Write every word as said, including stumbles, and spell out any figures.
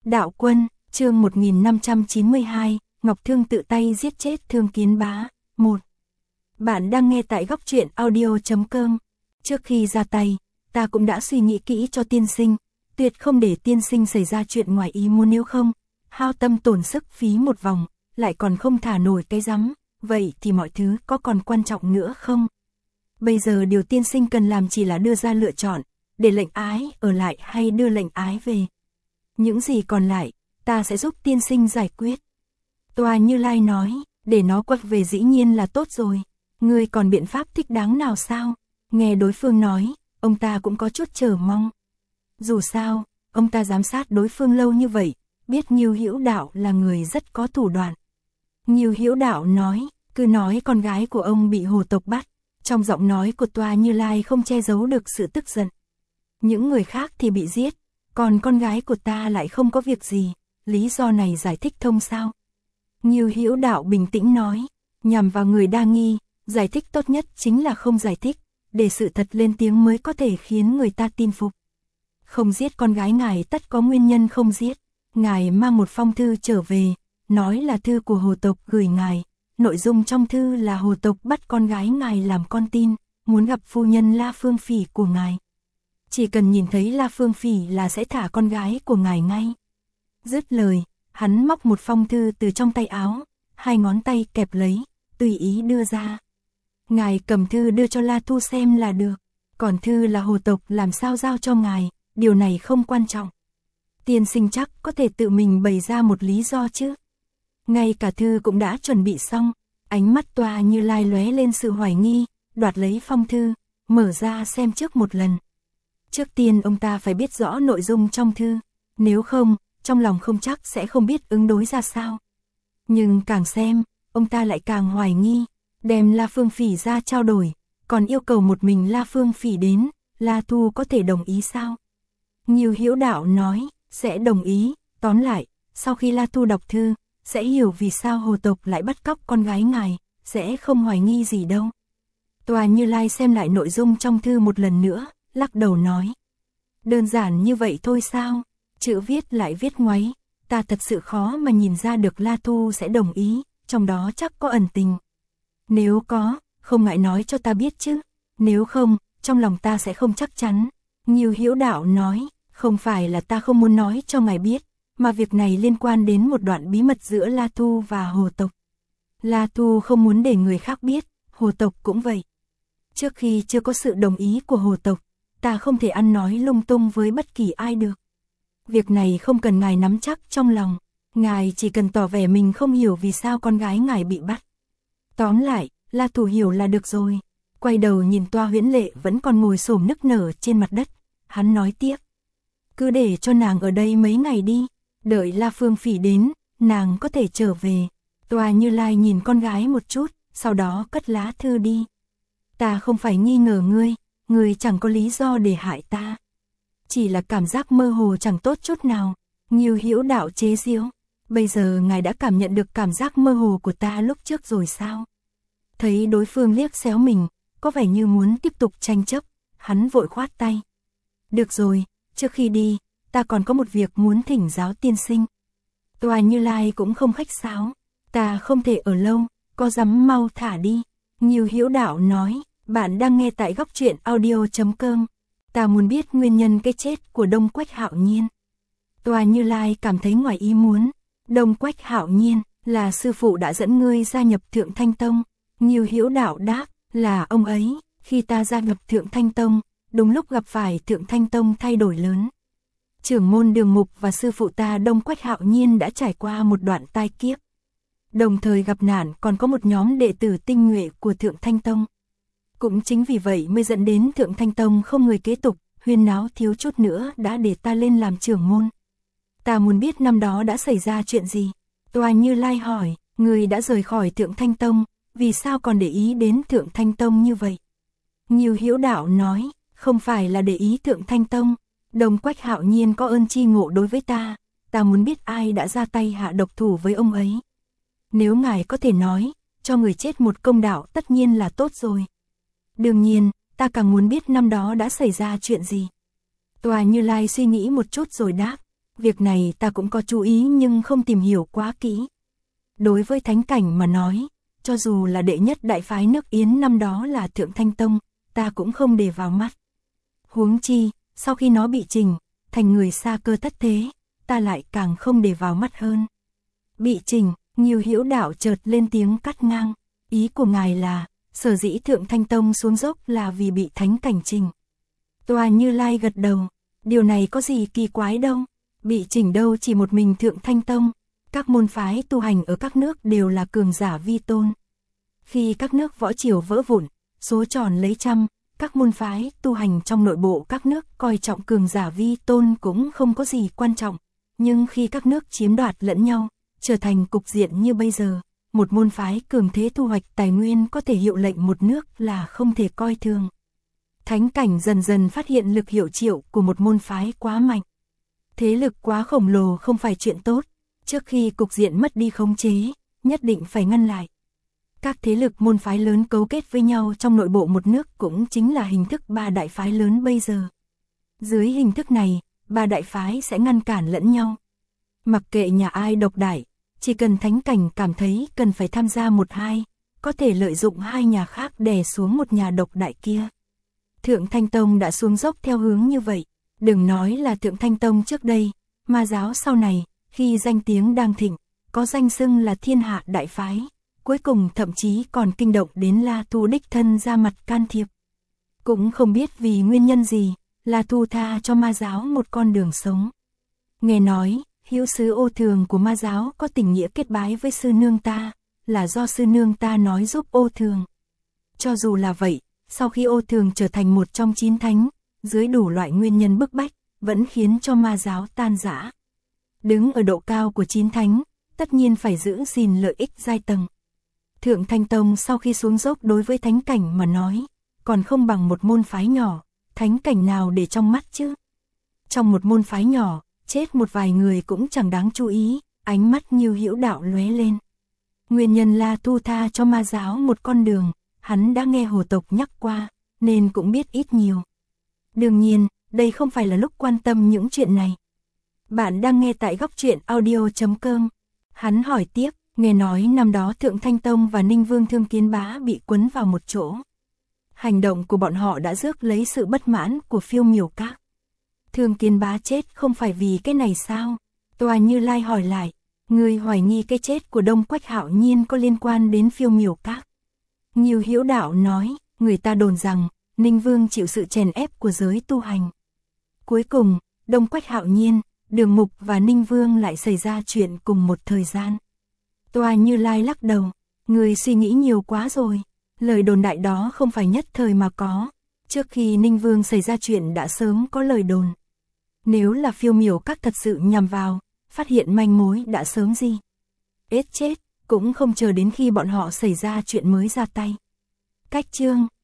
Đạo Quân, chương một nghìn năm trăm chín mươi hai, Ngọc Thương tự tay giết chết Thương Kiến Bá. một. Bạn đang nghe tại góc truyện audio chấm com. Trước khi ra tay, ta cũng đã suy nghĩ kỹ cho tiên sinh, tuyệt không để tiên sinh xảy ra chuyện ngoài ý muốn, nếu không, hao tâm tổn sức phí một vòng, lại còn không thả nổi cái rắm, vậy thì mọi thứ có còn quan trọng nữa không? Bây giờ điều tiên sinh cần làm chỉ là đưa ra lựa chọn, để lệnh ái ở lại hay đưa lệnh ái về. Những gì còn lại, ta sẽ giúp tiên sinh giải quyết. Tòa Như Lai nói, để nó quay về dĩ nhiên là tốt rồi. Ngươi còn biện pháp thích đáng nào sao? Nghe đối phương nói, ông ta cũng có chút chờ mong. Dù sao, ông ta giám sát đối phương lâu như vậy, biết Ngưu Hữu Đạo là người rất có thủ đoạn. Ngưu Hữu Đạo nói, cứ nói con gái của ông bị hồ tộc bắt. Trong giọng nói của Tòa Như Lai không che giấu được sự tức giận. Những người khác thì bị giết, còn con gái của ta lại không có việc gì, lý do này giải thích thông sao? Ngưu Hữu Đạo bình tĩnh nói, nhằm vào người đa nghi, giải thích tốt nhất chính là không giải thích, để sự thật lên tiếng mới có thể khiến người ta tin phục. Không giết con gái ngài tất có nguyên nhân không giết. Ngài mang một phong thư trở về, nói là thư của hồ tộc gửi ngài. Nội dung trong thư là hồ tộc bắt con gái ngài làm con tin, muốn gặp phu nhân La Phương Phỉ của ngài. Chỉ cần nhìn thấy La Phương Phỉ là sẽ thả con gái của ngài ngay. Dứt lời, hắn móc một phong thư từ trong tay áo, hai ngón tay kẹp lấy, tùy ý đưa ra. Ngài cầm thư đưa cho La Thu xem là được, còn thư là hồ tộc làm sao giao cho ngài, điều này không quan trọng. Tiên sinh chắc có thể tự mình bày ra một lý do chứ. Ngay cả thư cũng đã chuẩn bị xong, ánh mắt Tòa Như Lai lóe lên sự hoài nghi, đoạt lấy phong thư, mở ra xem trước một lần. Trước tiên ông ta phải biết rõ nội dung trong thư, nếu không, trong lòng không chắc sẽ không biết ứng đối ra sao. Nhưng càng xem, ông ta lại càng hoài nghi, đem La Phương Phỉ ra trao đổi, còn yêu cầu một mình La Phương Phỉ đến, La Thu có thể đồng ý sao? Ngưu Hữu Đạo nói, sẽ đồng ý, tóm lại, sau khi La Thu đọc thư, sẽ hiểu vì sao hồ tộc lại bắt cóc con gái ngài, sẽ không hoài nghi gì đâu. Tòa Như Lai xem lại nội dung trong thư một lần nữa, lắc đầu nói. Đơn giản như vậy thôi sao? Chữ viết lại viết ngoáy, ta thật sự khó mà nhìn ra được La Thu sẽ đồng ý, trong đó chắc có ẩn tình. Nếu có, không ngại nói cho ta biết chứ, nếu không, trong lòng ta sẽ không chắc chắn. Ngưu Hữu Đạo nói, không phải là ta không muốn nói cho ngài biết, mà việc này liên quan đến một đoạn bí mật giữa La Thu và hồ tộc. La Thu không muốn để người khác biết, hồ tộc cũng vậy. Trước khi chưa có sự đồng ý của hồ tộc, ta không thể ăn nói lung tung với bất kỳ ai được. Việc này không cần ngài nắm chắc trong lòng, ngài chỉ cần tỏ vẻ mình không hiểu vì sao con gái ngài bị bắt. Tóm lại, La Thu hiểu là được rồi. Quay đầu nhìn Toa Huyễn Lệ vẫn còn ngồi xổm nức nở trên mặt đất, hắn nói tiếp. Cứ để cho nàng ở đây mấy ngày đi, đợi La Phương Phỉ đến, nàng có thể trở về. Tòa Như Lai nhìn con gái một chút, sau đó cất lá thư đi. Ta không phải nghi ngờ ngươi, ngươi chẳng có lý do để hại ta. Chỉ là cảm giác mơ hồ chẳng tốt chút nào. Ngưu Hữu Đạo chế giễu, bây giờ ngài đã cảm nhận được cảm giác mơ hồ của ta lúc trước rồi sao? Thấy đối phương liếc xéo mình, có vẻ như muốn tiếp tục tranh chấp, hắn vội khoát tay. Được rồi, trước khi đi, ta còn có một việc muốn thỉnh giáo tiên sinh. Tòa Như Lai cũng không khách sáo, ta không thể ở lâu, có dám mau thả đi. Ngưu Hữu Đạo nói, bạn đang nghe tại góc truyện audio chấm com. Ta muốn biết nguyên nhân cái chết của Đông Quách Hạo Nhiên. Tòa Như Lai cảm thấy ngoài ý muốn. Đông Quách Hạo Nhiên là sư phụ đã dẫn ngươi gia nhập Thượng Thanh Tông. Ngưu Hữu Đạo đáp, là ông ấy. Khi ta gia nhập Thượng Thanh Tông, đúng lúc gặp phải Thượng Thanh Tông thay đổi lớn. Trưởng môn Đường Mục và sư phụ ta Đông Quách Hạo Nhiên đã trải qua một đoạn tai kiếp. Đồng thời gặp nạn còn có một nhóm đệ tử tinh nhuệ của Thượng Thanh Tông. Cũng chính vì vậy mới dẫn đến Thượng Thanh Tông không người kế tục, huyên náo thiếu chút nữa đã để ta lên làm trưởng môn. Ta muốn biết năm đó đã xảy ra chuyện gì. Tòa Như Lai hỏi, người đã rời khỏi Thượng Thanh Tông, vì sao còn để ý đến Thượng Thanh Tông như vậy? Ngưu Hữu Đạo nói, không phải là để ý Thượng Thanh Tông, Đông Quách Hạo Nhiên có ơn chi ngộ đối với ta, ta muốn biết ai đã ra tay hạ độc thủ với ông ấy. Nếu ngài có thể nói, cho người chết một công đạo tất nhiên là tốt rồi. Đương nhiên, ta càng muốn biết năm đó đã xảy ra chuyện gì. Tòa Như Lai suy nghĩ một chút rồi đáp, việc này ta cũng có chú ý nhưng không tìm hiểu quá kỹ. Đối với thánh cảnh mà nói, cho dù là đệ nhất đại phái nước Yến năm đó là Thượng Thanh Tông, ta cũng không để vào mắt. Huống chi, sau khi nó bị trình, thành người xa cơ thất thế, ta lại càng không để vào mắt hơn. Bị trình, Nhiều Hữu Đạo chợt lên tiếng cắt ngang, ý của ngài là, sở dĩ Thượng Thanh Tông xuống dốc là vì bị thánh cảnh trình. Tòa Như Lai gật đầu, điều này có gì kỳ quái đâu, bị chỉnh đâu chỉ một mình Thượng Thanh Tông, các môn phái tu hành ở các nước đều là cường giả vi tôn. Khi các nước võ triều vỡ vụn, số tròn lấy trăm, các môn phái tu hành trong nội bộ các nước coi trọng cường giả vi tôn cũng không có gì quan trọng, nhưng khi các nước chiếm đoạt lẫn nhau, trở thành cục diện như bây giờ, một môn phái cường thế thu hoạch tài nguyên có thể hiệu lệnh một nước là không thể coi thường. Thánh cảnh dần dần phát hiện lực hiệu triệu của một môn phái quá mạnh. Thế lực quá khổng lồ không phải chuyện tốt, trước khi cục diện mất đi khống chế, nhất định phải ngăn lại. Các thế lực môn phái lớn cấu kết với nhau trong nội bộ một nước cũng chính là hình thức ba đại phái lớn bây giờ. Dưới hình thức này, ba đại phái sẽ ngăn cản lẫn nhau. Mặc kệ nhà ai độc đại, chỉ cần thánh cảnh cảm thấy cần phải tham gia một hai, có thể lợi dụng hai nhà khác đè xuống một nhà độc đại kia. Thượng Thanh Tông đã xuống dốc theo hướng như vậy, đừng nói là Thượng Thanh Tông trước đây, Ma giáo sau này, khi danh tiếng đang thịnh, có danh xưng là thiên hạ đại phái, cuối cùng thậm chí còn kinh động đến La Thu đích thân ra mặt can thiệp. Cũng không biết vì nguyên nhân gì, La Thu tha cho Ma giáo một con đường sống. Nghe nói, hữu sứ Ô Thường của Ma giáo có tình nghĩa kết bái với sư nương ta, là do sư nương ta nói giúp Ô Thường. Cho dù là vậy, sau khi Ô Thường trở thành một trong chín thánh, dưới đủ loại nguyên nhân bức bách, vẫn khiến cho Ma giáo tan rã. Đứng ở độ cao của chín thánh, tất nhiên phải giữ gìn lợi ích giai tầng. Thượng Thanh Tông sau khi xuống dốc đối với thánh cảnh mà nói, còn không bằng một môn phái nhỏ, thánh cảnh nào để trong mắt chứ. Trong một môn phái nhỏ, chết một vài người cũng chẳng đáng chú ý, ánh mắt Như Hữu Đạo lóe lên. Nguyên nhân La Thu tha cho Ma giáo một con đường, hắn đã nghe hồ tộc nhắc qua, nên cũng biết ít nhiều. Đương nhiên, đây không phải là lúc quan tâm những chuyện này. Bạn đang nghe tại góc truyện audio chấm com. Hắn hỏi tiếp, nghe nói năm đó Thượng Thanh Tông và Ninh Vương Thương Kiến Bá bị quấn vào một chỗ. Hành động của bọn họ đã rước lấy sự bất mãn của Phiêu Miểu Các. Thương Kiến Bá chết không phải vì cái này sao? Tòa Như Lai hỏi lại, người hoài nghi cái chết của Đông Quách Hạo Nhiên có liên quan đến Phiêu Miểu Các. Nhiều Hữu Đạo nói, người ta đồn rằng, Ninh Vương chịu sự chèn ép của giới tu hành. Cuối cùng, Đông Quách Hạo Nhiên, Đường Mục và Ninh Vương lại xảy ra chuyện cùng một thời gian. Tòa Như Lai lắc đầu, người suy nghĩ nhiều quá rồi, lời đồn đại đó không phải nhất thời mà có, trước khi Ninh Vương xảy ra chuyện đã sớm có lời đồn. Nếu là Phiêu Miểu Các thật sự nhằm vào, phát hiện manh mối đã sớm gì. Ết chết, cũng không chờ đến khi bọn họ xảy ra chuyện mới ra tay. Cách chương